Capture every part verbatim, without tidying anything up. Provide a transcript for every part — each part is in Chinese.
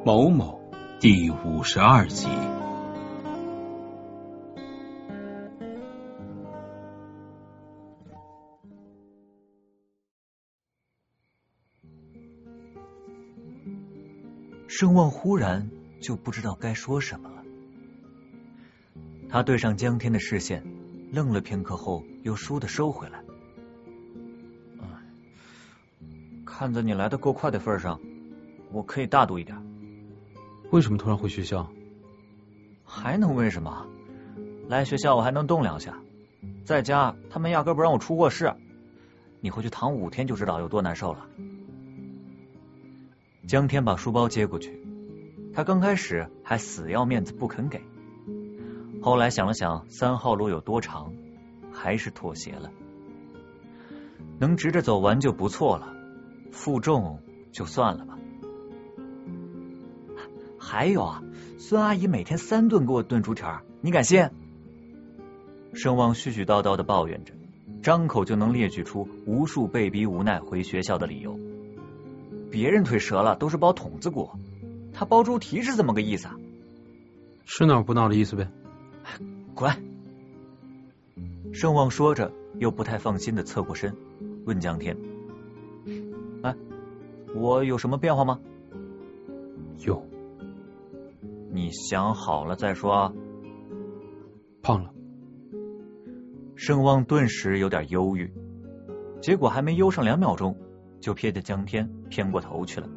某某第五十二集。 盛望忽然就不知道该说什么了。他对上江天的视线，愣了片刻后，又倏地收回来。看在你来的够快的份上，我可以大度一点。 为什么突然回学校？ 还能为什么？来学校我还能动两下，在家他们压根不让我出过室。你回去躺五天就知道有多难受了。江天把书包接过去，他刚开始还死要面子不肯给，后来想了想三号路有多长，还是妥协了。能直着走完就不错了，负重就算了吧。还有啊，孙阿姨每天三顿给我炖猪蹄，你敢信？盛望絮絮叨叨的抱怨着，张口就能列举出无数被逼无奈回学校的理由。别人腿折了都是包筒子骨，他包猪蹄是怎么个意思啊？ 是闹不闹的意思呗。 滚！盛望说着，又不太放心的侧过身，问江天：“哎，我有什么变化吗？” 有。 你想好了再说。 胖了。 盛望顿时有点忧郁，结果还没忧上两秒钟，就瞥见江天偏过头去了。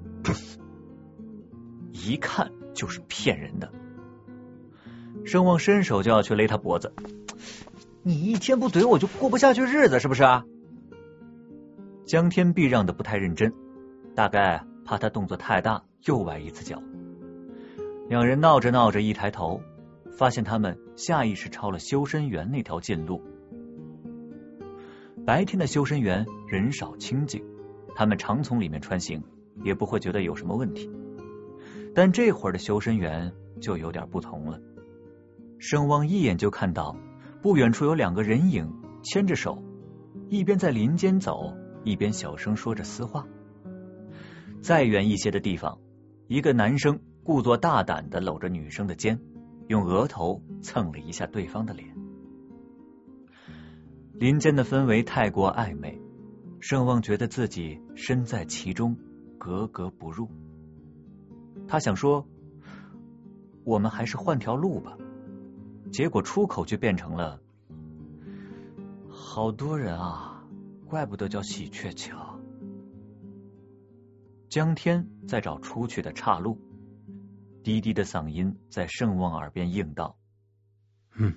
一看就是骗人的。盛望伸手就要去勒他脖子，你一天不怼我就过不下去日子是不是啊？江天避让的不太认真，大概怕他动作太大又崴一次脚。两人闹着闹着一抬头，发现他们下意识朝了修身园那条近路。白天的修身园人少清静，他们常从里面穿行，也不会觉得有什么问题。但这会儿的修身园就有点不同了。盛望一眼就看到不远处有两个人影牵着手，一边在林间走，一边小声说着私话。再远一些的地方，一个男生故作大胆地搂着女生的肩，用额头蹭了一下对方的脸。林间的氛围太过暧昧，盛望觉得自己身在其中，格格不入。他想说，我们还是换条路吧，结果出口却变成了，好多人啊，怪不得叫喜鹊桥。江天在找出去的岔路，低低的嗓音在盛望耳边应道： 嗯，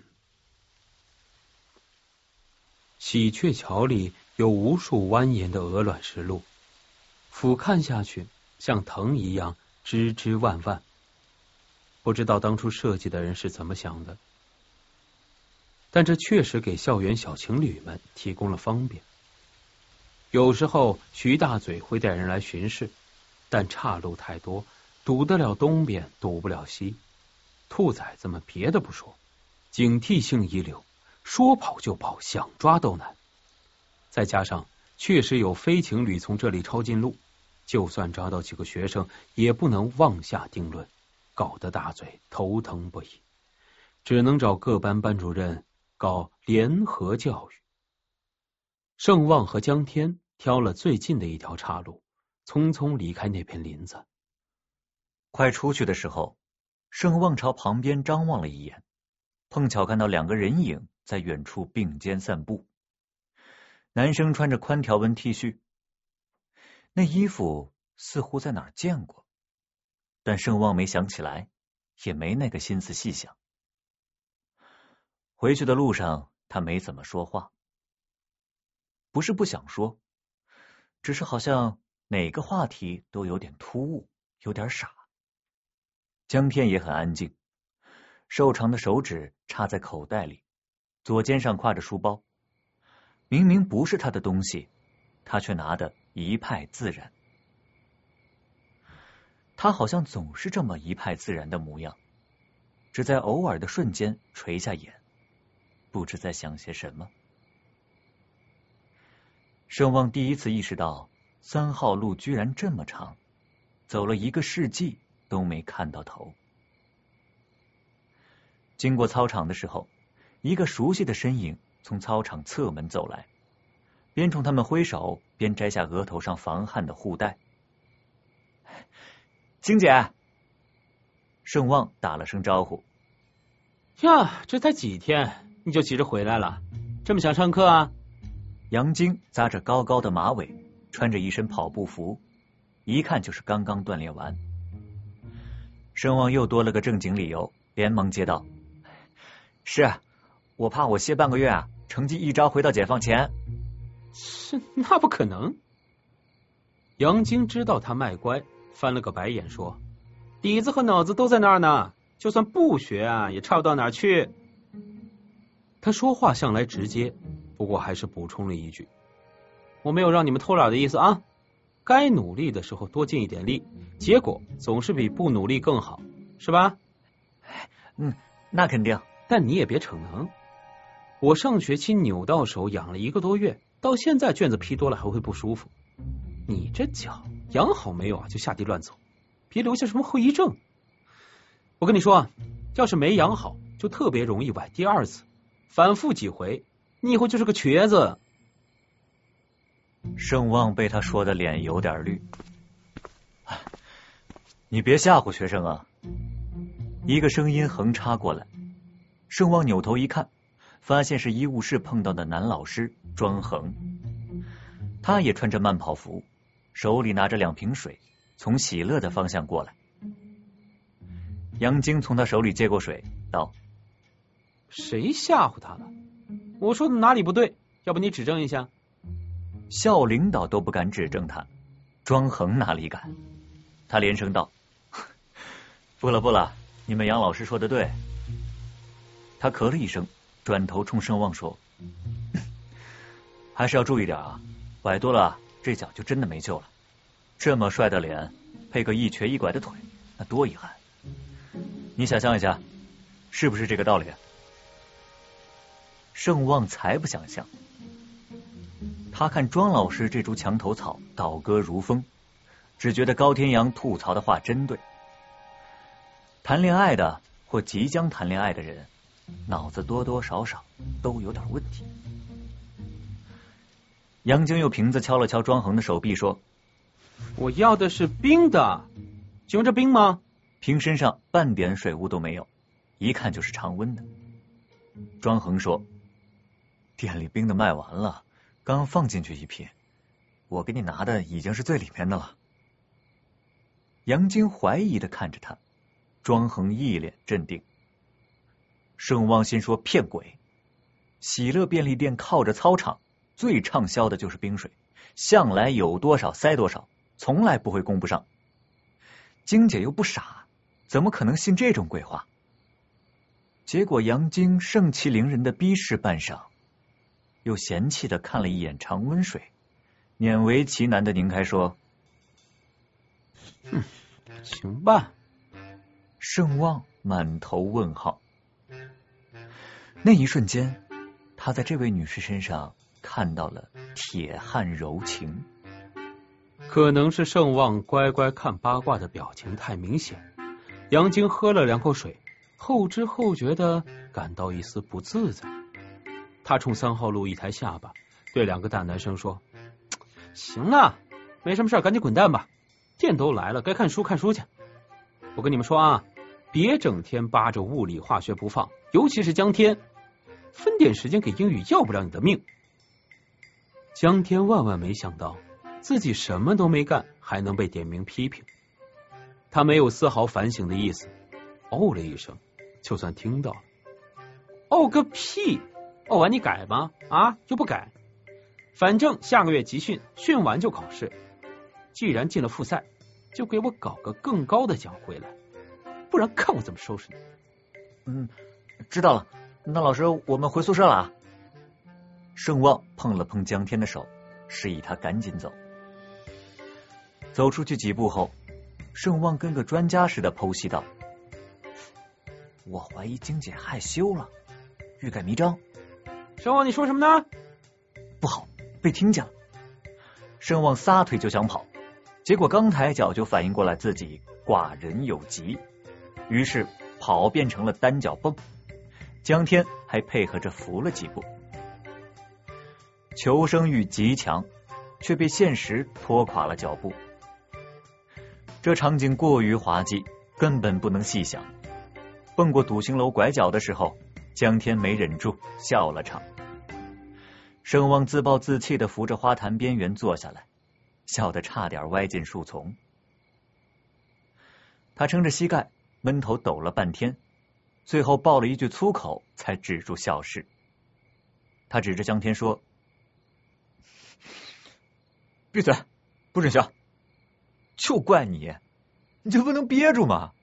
喜鹊桥里有无数蜿蜒的鹅卵石路，俯瞰下去像藤一样枝枝万万。不知道当初设计的人是怎么想的，但这确实给校园小情侣们提供了方便。有时候徐大嘴会带人来巡视，但岔路太多，堵得了东边堵不了西。兔崽子们别的不说，警惕性一流，说跑就跑，想抓都难。再加上确实有非情侣从这里抄近路，就算抓到几个学生也不能妄下定论，搞得大嘴头疼不已，只能找各班班主任搞联合教育。盛望和江天挑了最近的一条岔路，匆匆离开那片林子。 快出去的时候，盛望朝旁边张望了一眼，碰巧看到两个人影在远处并肩散步。男生穿着宽条纹 T 恤，那衣服似乎在哪儿见过，但盛望没想起来，也没那个心思细想。回去的路上他没怎么说话，不是不想说，只是好像哪个话题都有点突兀，有点傻。江天也很安静，瘦长的手指插在口袋里，左肩上挎着书包，明明不是他的东西，他却拿得一派自然。他好像总是这么一派自然的模样，只在偶尔的瞬间垂下眼，不知在想些什么。盛望第一次意识到三号路居然这么长，走了一个世纪都没看到头。经过操场的时候，一个熟悉的身影从操场侧门走来，边冲他们挥手，边摘下额头上防汗的护带。金姐，盛旺打了声招呼。 呀，这才几天你就急着回来了，这么想上课啊？ 杨晶扎着高高的马尾，穿着一身跑步服，一看就是刚刚锻炼完。盛旺又多了个正经理由，连忙接道：是，我怕我歇半个月啊，成绩一朝回到解放前。 是，那不可能。杨晶知道他卖乖，翻了个白眼说：底子和脑子都在那儿呢，就算不学啊，也差不到哪儿去。他说话向来直接，不过还是补充了一句：我没有让你们偷懒的意思啊，该努力的时候多尽一点力，结果总是比不努力更好，是吧？ 嗯，那肯定。 但你也别逞能，我上学期扭到手养了一个多月，到现在卷子批多了还会不舒服。你这脚养好没有啊，就下地乱走，别留下什么后遗症。我跟你说啊，要是没养好，就特别容易崴第二次，反复几回，你以后就是个瘸子。 盛旺被他说的脸有点绿。你别吓唬学生啊！一个声音横插过来，盛旺扭头一看，发现是医务室碰到的男老师庄恒。他也穿着慢跑服，手里拿着两瓶水，从喜乐的方向过来。杨晶从他手里接过水，道： 谁吓唬他了？我说的哪里不对？要不你指正一下。 校领导都不敢指正他，庄恒哪里敢？他连声道：不了不了，你们杨老师说的对。他咳了一声，转头冲盛旺说：还是要注意点啊，崴多了这脚就真的没救了。这么帅的脸配个一瘸一拐的腿，那多遗憾。你想象一下，是不是这个道理？盛旺才不想象。他看庄老师这株墙头草倒戈如风，只觉得高天阳吐槽的话真对。谈恋爱的或即将谈恋爱的人，脑子多多少少都有点问题。杨晶用瓶子敲了敲庄恒的手臂，说： 我要的是冰的，请问这冰吗？ 瓶身上半点水雾都没有，一看就是常温的。庄恒说：店里冰的卖完了，刚放进去一批，我给你拿的已经是最里面的了。杨晶怀疑的看着他，庄恒一脸镇定。盛旺心说骗鬼，喜乐便利店靠着操场，最畅销的就是冰水，向来有多少塞多少，从来不会供不上。晶姐又不傻，怎么可能信这种鬼话？结果杨晶盛气凌人的逼视半晌，又嫌弃的看了一眼常温水，勉为其难的拧开说： 嗯，行吧。 盛旺满头问号。那一瞬间，他在这位女士身上看到了铁汉柔情。 可能是盛旺乖乖看八卦的表情太明显，杨晶喝了两口水，后知后觉的感到一丝不自在。他冲三号路一抬下巴，对两个大男生说：行了，没什么事，赶紧滚蛋吧，店都来了，该看书看书去。我跟你们说啊，别整天扒着物理化学不放，尤其是江天，分点时间给英语要不了你的命。江天万万没想到自己什么都没干还能被点名批评，他没有丝毫反省的意思，哦了一声，就算听到了。哦个屁，哦完你改吗？啊又不改，反正下个月集训，训完就考试，既然进了复赛，就给我搞个更高的奖回来，不然看我怎么收拾你。 嗯，知道了，那老师我们回宿舍了啊。盛旺碰了碰江天的手，示意他赶紧走。走出去几步后，盛旺跟个专家似的剖析道：我怀疑晶姐害羞了，欲盖弥彰。 盛旺你说什么呢？ 不好，被听见了。盛旺撒腿就想跑， 结果刚抬脚就反应过来自己寡人有疾，于是跑变成了单脚蹦，江天还配合着扶了几步。求生欲极强，却被现实拖垮了脚步。这场景过于滑稽，根本不能细想。蹦过笃行楼拐角的时候，江天没忍住笑了场。圣望自暴自弃的扶着花坛边缘坐下来，笑得差点歪进树丛。他撑着膝盖，闷头抖了半天，最后爆了一句粗口，才止住笑势。他指着江天说：“闭嘴，不准笑！就怪你，你就不能憋住吗？”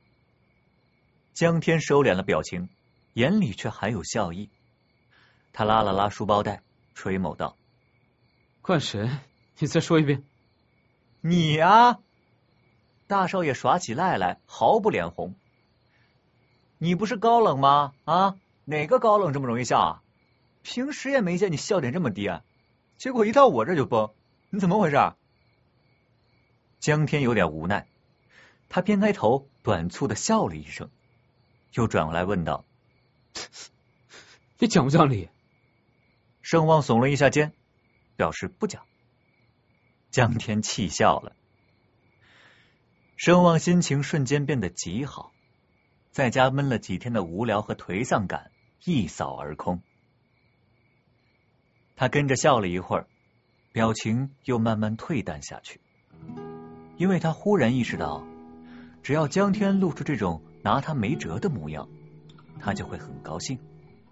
江天收敛了表情，眼里却还有笑意。他拉了拉书包带，垂眸道：“ 怪谁？你再说一遍。”“ 你啊！”大少爷耍起赖来毫不脸红。“你不是高冷吗？啊，哪个高冷这么容易笑啊？平时也没见你笑点这么低啊，结果一到我这就崩，你怎么回事？”江天有点无奈，他偏开头，短促的笑了一声，又转过来问道：“ 你讲不讲理？” 圣望耸了一下肩，表示不讲。江天气笑了。圣望心情瞬间变得极好，在家闷了几天的无聊和颓丧感一扫而空。他跟着笑了一会儿，表情又慢慢退淡下去，因为他忽然意识到，只要江天露出这种拿他没辙的模样，他就会很高兴。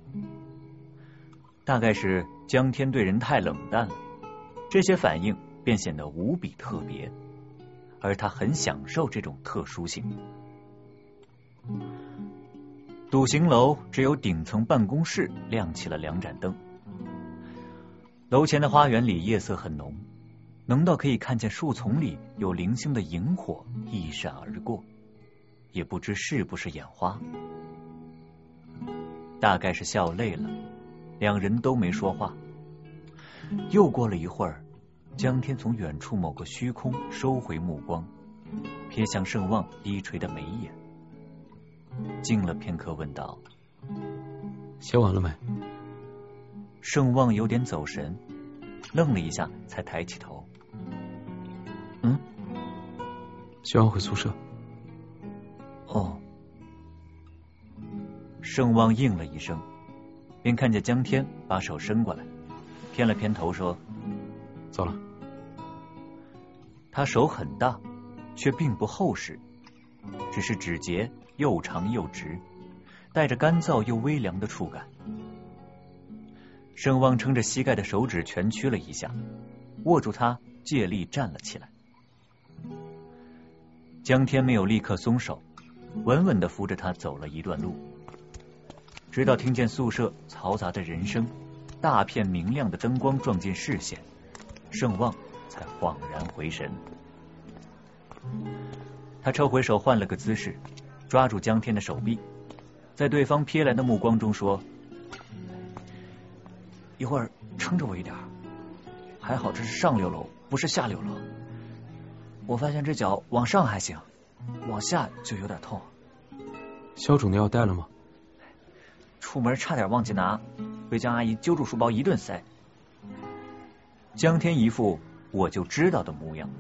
大概是江天对人太冷淡了，这些反应便显得无比特别，而他很享受这种特殊性。笃行楼只有顶层办公室亮起了两盏灯，楼前的花园里夜色很浓，浓到可以看见树丛里有零星的萤火一闪而过，也不知是不是眼花。大概是笑累了，两人都没说话。又过了一会儿，江天从远处某个虚空收回目光，瞥向圣望低垂的眉眼，静了片刻问道：“ 写完了没？” 圣望有点走神，愣了一下才抬起头：“嗯， 写完回宿舍。”“ 哦。”圣望应了一声，便看见江天把手伸过来，偏了偏头说：“ 走了。” 他手很大，却并不厚实，只是指节又长又直，带着干燥又微凉的触感。圣望撑着膝盖的手指蜷曲了一下，握住它，借力站了起来。江天没有立刻松手，稳稳地扶着他走了一段路，直到听见宿舍嘈杂的人声，大片明亮的灯光撞进视线，圣望才恍然回神。他抽回手换了个姿势，抓住江天的手臂，在对方瞥来的目光中说：“一会儿撑着我一点，还好这是上六楼，不是下六楼。我发现这脚往上还行，往下就有点痛。”“ 消肿的药带了吗？”“ 出门差点忘记拿，被江阿姨揪住书包一顿塞。”江天一副我就知道的模样。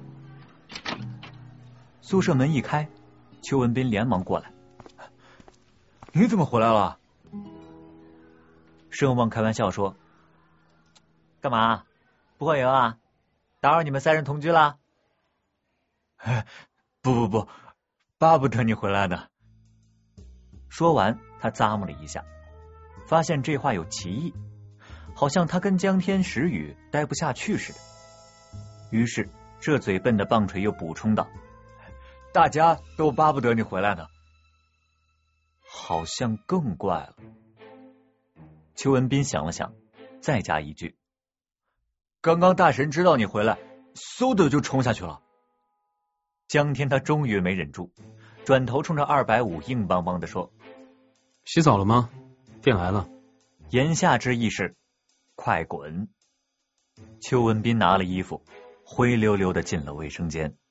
宿舍门一开，邱文斌连忙过来：“你怎么回来了？”盛望开玩笑说：“干嘛？不会游啊？打扰你们三人同居了？”“不不不，巴不得你回来呢。”说完，他咂摸了一下，发现这话有歧义，好像他跟江天石宇待不下去似的。于是这嘴笨的棒槌又补充道：“大家都巴不得你回来呢。”好像更怪了。邱文斌想了想，再加一句：“刚刚大神知道你回来，嗖的就冲下去了。”江天他终于没忍住，转头冲着二百五硬邦邦的说：“ 洗澡了吗？电来了。” 言下之意是快滚。邱文斌拿了衣服， 灰溜溜的进了卫生间。